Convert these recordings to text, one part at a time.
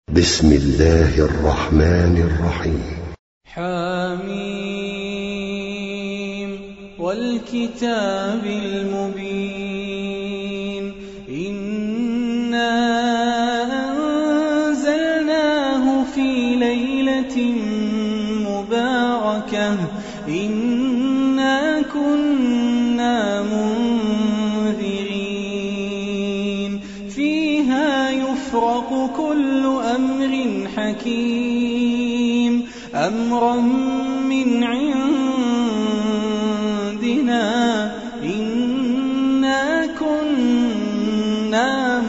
بسم الله الرحمن الرحيم. حميم والكتاب المبين إنا أنزلناه في ليلة مباركة إنا كنا منذرين فيها يفرق كل أمر حكيم أمرا من عندنا إنا كنا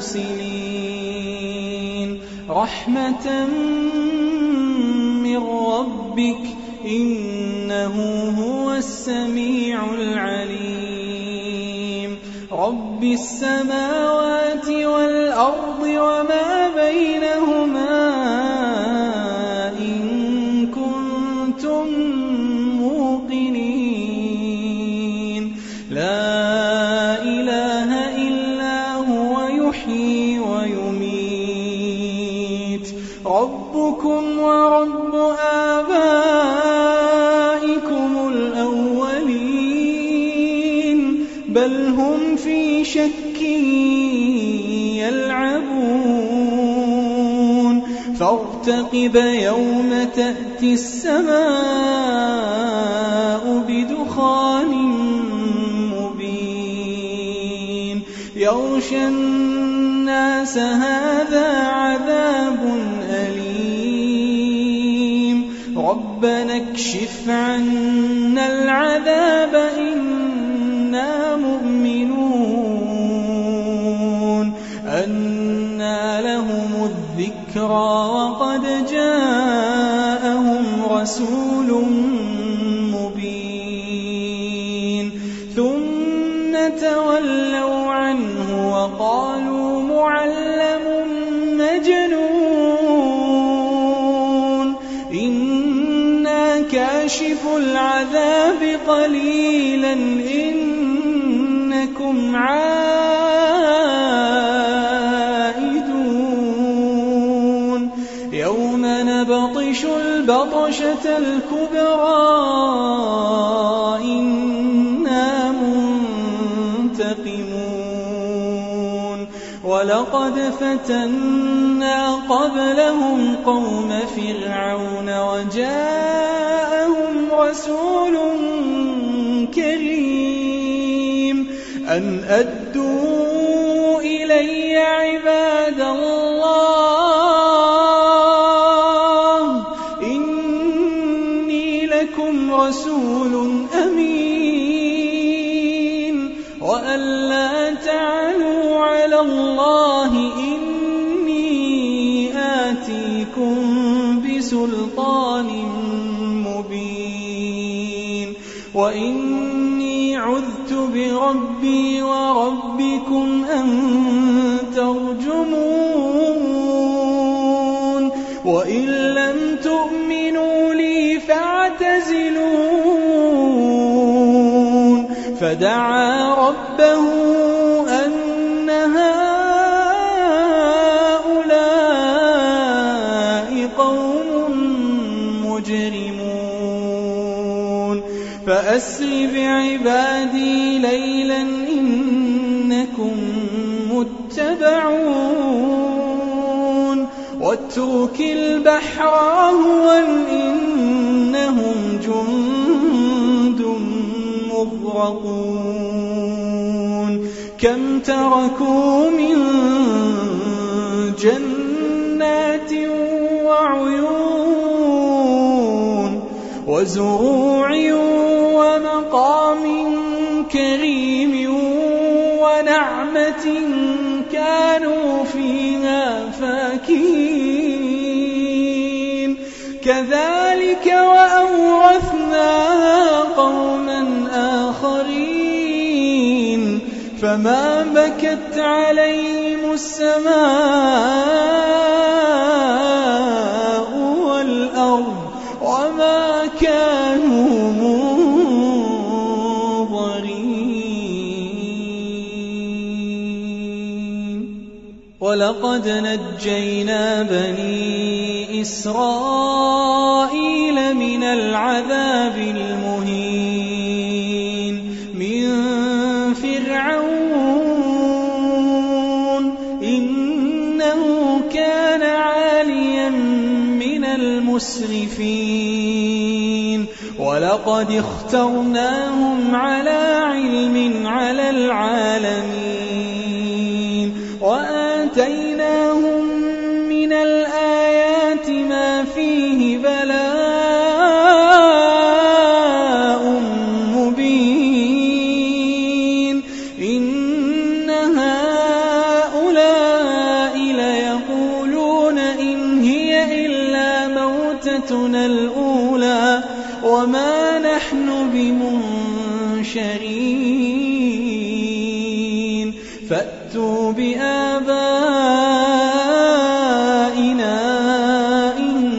مرسلين رحمة من ربك إنه هو السميع العليم رب السماوات والأرض وما بينهما إن كنتم موقنين لا إله إلا هو يحيي ويميت ربكم ورب آبائكم الأولين بل هم في شك يلعبون فارتقب يوم تأتي السماء بدخان مبين يغشى الناس هذا عذاب أليم ربنا اكشف عنا العذاب إنا مؤمنون أنى لهم الذكرى وقد جاءهم رسول مبين ثم تولوا عنه وقالوا معلم مجنون إنا كاشف العذاب قليلا إنكم عائدون يوم نبطش البطشة الكبرى إنا منتقمون ولقد فتنا قبلهم قوم فرعون وجاءهم رسول كريم أن أدوا إلي عباد الله إني لكم رسول أمين وأن لا تعلوا على الله إني آتيكم بسلطان مبين وإني عذت بربي وربكم أن ترجمون وإن لم تؤمنوا لي فاعتزلون فدعا ربه أن هؤلاء قوم مجرمون فأسر بعبادي ليلا إنكم متبعون واترك البحر رهوا إنهم جند مغرقون كم تركوا من جنات وعيون وزروع ومقام كريم ونعمة كانوا فيها فاكهين كذلك وأورثناها قوما آخرين فما بكت عليهم السماء والأرض وما كانوا منظرين ولقد نجينا بني إسرائيل من العذاب المهين من فرعون إنه كان عاليا من المسرفين ولقد اخترناهم على علم على العالمين وآتيناهم من الآيات ما فيه بلاء مبين إن هؤلاء ليقولون إن هي إلا موتتنا الأولى وما نحن بمنشرين فأتوا بآبائنا إن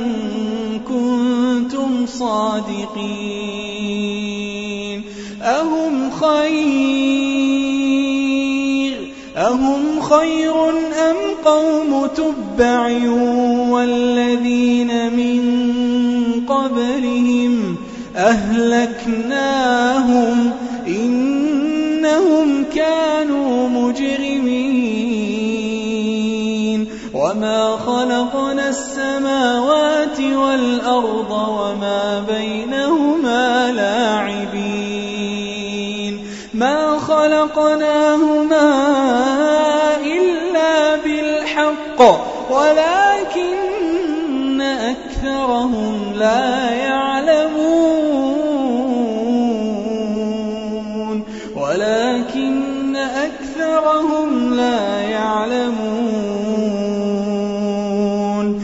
كنتم صادقين أهم خير أم قوم تبع والذين من قبلهم أهلكناهم إنهم كانوا مجرمين وما خلقنا السماوات والأرض وما بينهما لاعبين ما خلقناهما إلا بالحق ولكن أكثرهم لا يعلمون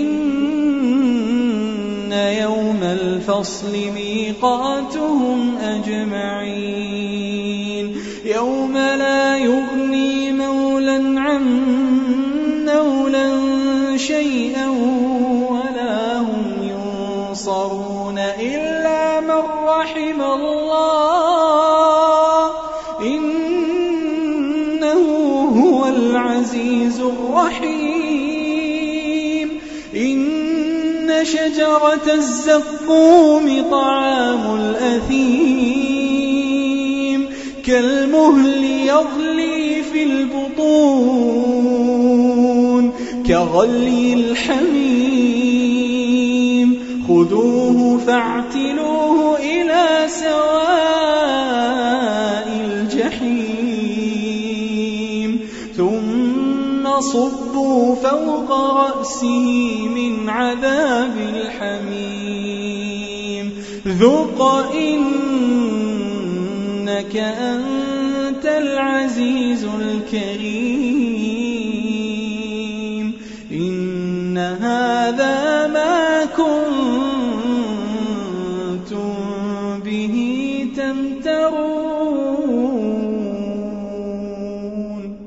إن يوم الفصل ميقاتهم أجمعين يوم لا يغني مولا عن مولا شيئا ولا هم ينصرون إلا من رحم الله إنه هو العزيز الرحيم إن شجرة الزقوم طعام الأثيم كالمهل يغلي في البطون كغلي الحميم خذوه فاعتلوه إلى سواء الجحيم ثم صبوا فوق رأسه من عذاب الحميم ذق إنك أنت العزيز الكريم إن هذا ما كنتم به تمترون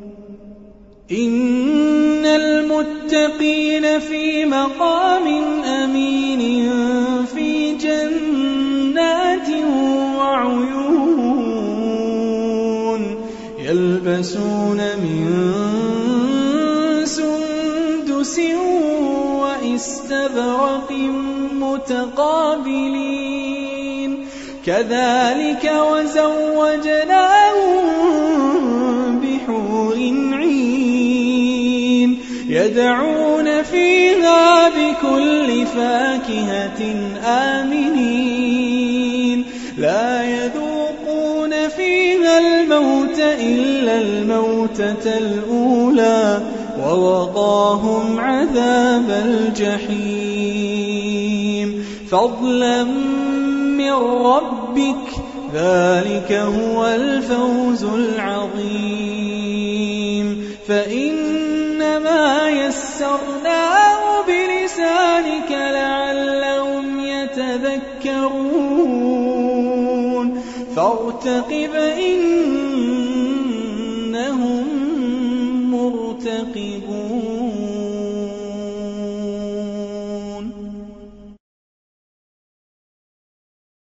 إن المتقين في مقام أمين في جنات وعيون يلبسون من سندس واستبرق متقابلين كذلك وزوجناهم بحور عين يدعون فيها بكل فاكهة آمنين لا يذوقون فيها الموت إلا الموتة الأولى ووقاهم عذاب الجحيم فضلا من ربك ذلك هو الفوز العظيم فإنما يسرناه بلسانك لعلهم يتذكرون فارتقب إنهم مرتقبون